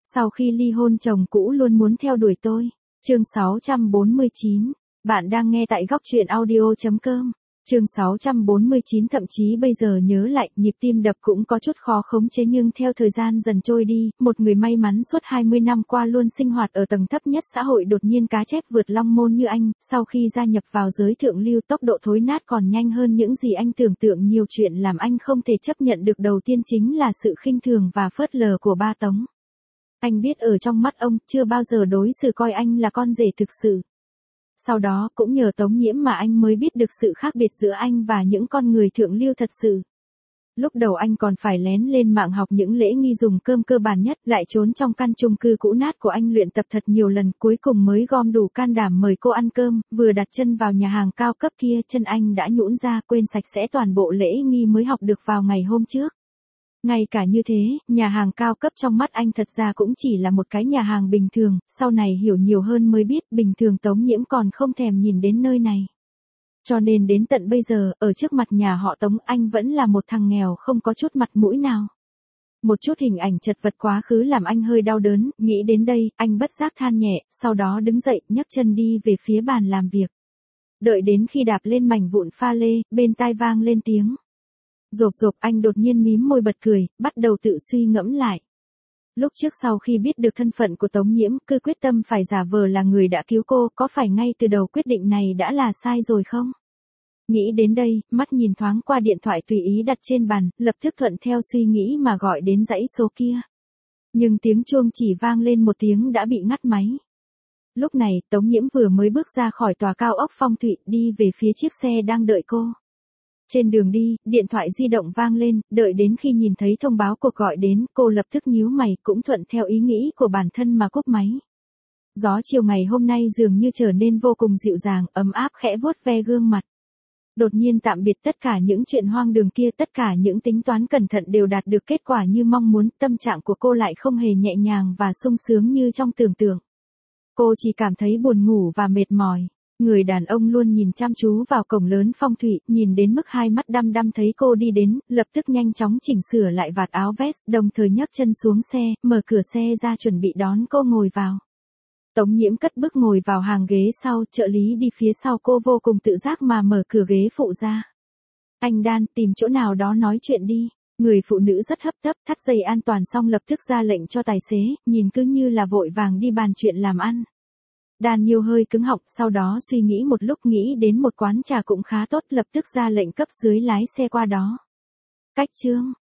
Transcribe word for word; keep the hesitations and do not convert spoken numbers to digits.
Sau khi ly hôn chồng cũ luôn muốn theo đuổi tôi. Chương sáu trăm bốn mươi chín. Bạn đang nghe tại góc truyện audio chấm com. Chương sáu trăm bốn mươi chín. Thậm chí bây giờ nhớ lại, nhịp tim đập cũng có chút khó khống chế, nhưng theo thời gian dần trôi đi, một người may mắn suốt hai mươi năm qua luôn sinh hoạt ở tầng thấp nhất xã hội đột nhiên cá chép vượt long môn như anh, sau khi gia nhập vào giới thượng lưu tốc độ thối nát còn nhanh hơn những gì anh tưởng tượng. Nhiều chuyện làm anh không thể chấp nhận được, đầu tiên chính là sự khinh thường và phớt lờ của ba Tống. Anh biết ở trong mắt ông, chưa bao giờ đối xử coi anh là con rể thực sự. Sau đó, cũng nhờ Tống Nhiễm mà anh mới biết được sự khác biệt giữa anh và những con người thượng lưu thật sự. Lúc đầu anh còn phải lén lên mạng học những lễ nghi dùng cơm cơ bản nhất, lại trốn trong căn chung cư cũ nát của anh luyện tập thật nhiều lần, cuối cùng mới gom đủ can đảm mời cô ăn cơm. Vừa đặt chân vào nhà hàng cao cấp kia, chân anh đã nhũn ra, quên sạch sẽ toàn bộ lễ nghi mới học được vào ngày hôm trước. Ngay cả như thế, nhà hàng cao cấp trong mắt anh thật ra cũng chỉ là một cái nhà hàng bình thường, sau này hiểu nhiều hơn mới biết bình thường Tống Nhiễm còn không thèm nhìn đến nơi này. Cho nên đến tận bây giờ, ở trước mặt nhà họ Tống, anh vẫn là một thằng nghèo không có chút mặt mũi nào. Một chút hình ảnh chật vật quá khứ làm anh hơi đau đớn, nghĩ đến đây, anh bất giác than nhẹ, sau đó đứng dậy, nhấc chân đi về phía bàn làm việc. Đợi đến khi đạp lên mảnh vụn pha lê, bên tai vang lên tiếng rộp rộp, anh đột nhiên mím môi bật cười, bắt đầu tự suy ngẫm lại. Lúc trước sau khi biết được thân phận của Tống Nhiễm, cứ quyết tâm phải giả vờ là người đã cứu cô, có phải ngay từ đầu quyết định này đã là sai rồi không? Nghĩ đến đây, mắt nhìn thoáng qua điện thoại tùy ý đặt trên bàn, lập tức thuận theo suy nghĩ mà gọi đến dãy số kia. Nhưng tiếng chuông chỉ vang lên một tiếng đã bị ngắt máy. Lúc này, Tống Nhiễm vừa mới bước ra khỏi tòa cao ốc Phong Thụy, đi về phía chiếc xe đang đợi cô. Trên đường đi, điện thoại di động vang lên, đợi đến khi nhìn thấy thông báo cuộc gọi đến, cô lập tức nhíu mày, cũng thuận theo ý nghĩ của bản thân mà cúp máy. Gió chiều ngày hôm nay dường như trở nên vô cùng dịu dàng, ấm áp khẽ vuốt ve gương mặt. Đột nhiên tạm biệt tất cả những chuyện hoang đường kia, tất cả những tính toán cẩn thận đều đạt được kết quả như mong muốn, tâm trạng của cô lại không hề nhẹ nhàng và sung sướng như trong tưởng tượng. Cô chỉ cảm thấy buồn ngủ và mệt mỏi. Người đàn ông luôn nhìn chăm chú vào cổng lớn Phong Thụy, nhìn đến mức hai mắt đăm đăm thấy cô đi đến, lập tức nhanh chóng chỉnh sửa lại vạt áo vest, đồng thời nhấc chân xuống xe, mở cửa xe ra chuẩn bị đón cô ngồi vào. Tống Nhiễm cất bước ngồi vào hàng ghế sau, trợ lý đi phía sau cô vô cùng tự giác mà mở cửa ghế phụ ra. Anh Đan, tìm chỗ nào đó nói chuyện đi. Người phụ nữ rất hấp tấp, thắt dây an toàn xong lập tức ra lệnh cho tài xế, nhìn cứ như là vội vàng đi bàn chuyện làm ăn. Daniel hơi cứng họng, sau đó suy nghĩ một lúc nghĩ đến một quán trà cũng khá tốt, lập tức ra lệnh cấp dưới lái xe qua đó. Cách chương